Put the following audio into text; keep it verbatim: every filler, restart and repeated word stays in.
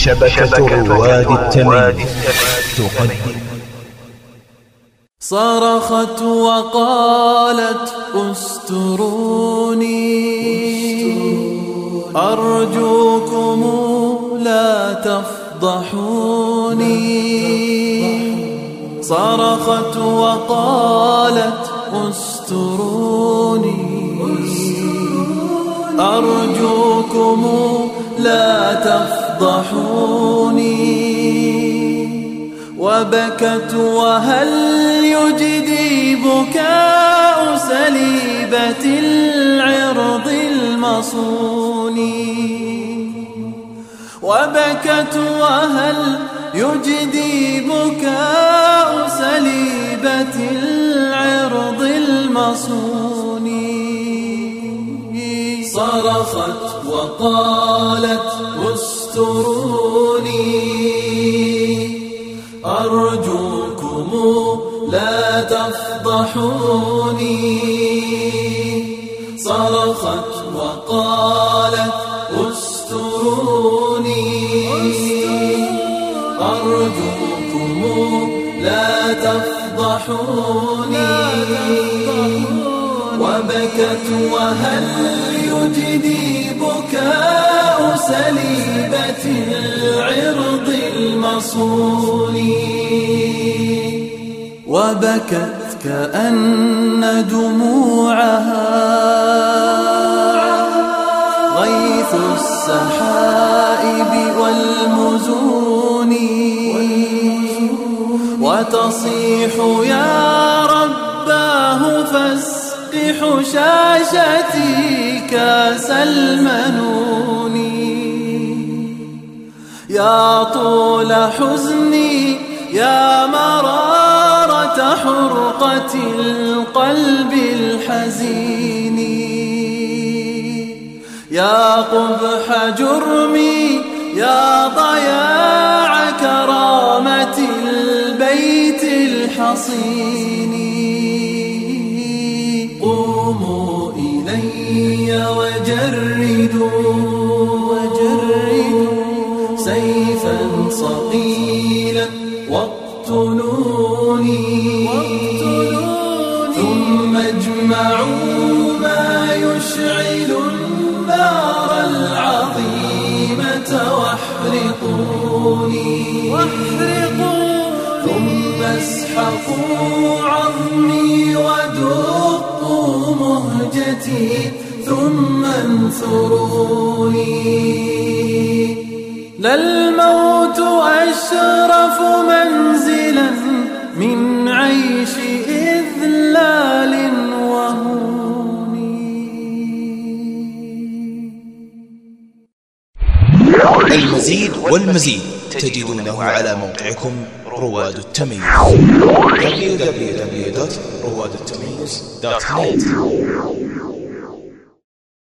شبكة رواد التمييز تقدم. صرخت وقالت استروني أرجوكم لا تفضحوني. صرخت وقالت استروني أرجوكم لا تفضحوني. وبكت وهل يجدي بكاء سليبة العرض المصون. وبكت وهل يجدي بكاء سليبة العرض المصون. صرخت وقالت استروني أرجوكم لا تفضحوني. صرخت وقالت استروني أرجوكم لا تفضحوني. وبكت وهل يجدي بكاء سليبة العرض المصون. وبكت كأن دموعها غيث السحائب والمزون. وتصيح يا رباه فاسق حشاشتي كاس المنون. يا طول حزني يا مرارة حرقة القلب الحزين. يا قبح جرمي يا ضياع كرامة البيت الحصين. قوموا إلي وجردوا سيفا صقيلا واقتلوني. ثم اجمعوا ما يشعل النار العظيمة واحرقوني. ثم اسحقوا عظمي ودقوا مهجتي ثم انثروني. للموت أشرف منزلا من عيش إذلال وهون. المزيد والمزيد تجدونه على موقعكم رواد التمييز دبليو دبليو دبليو دوت رواد التمييز دوت نت.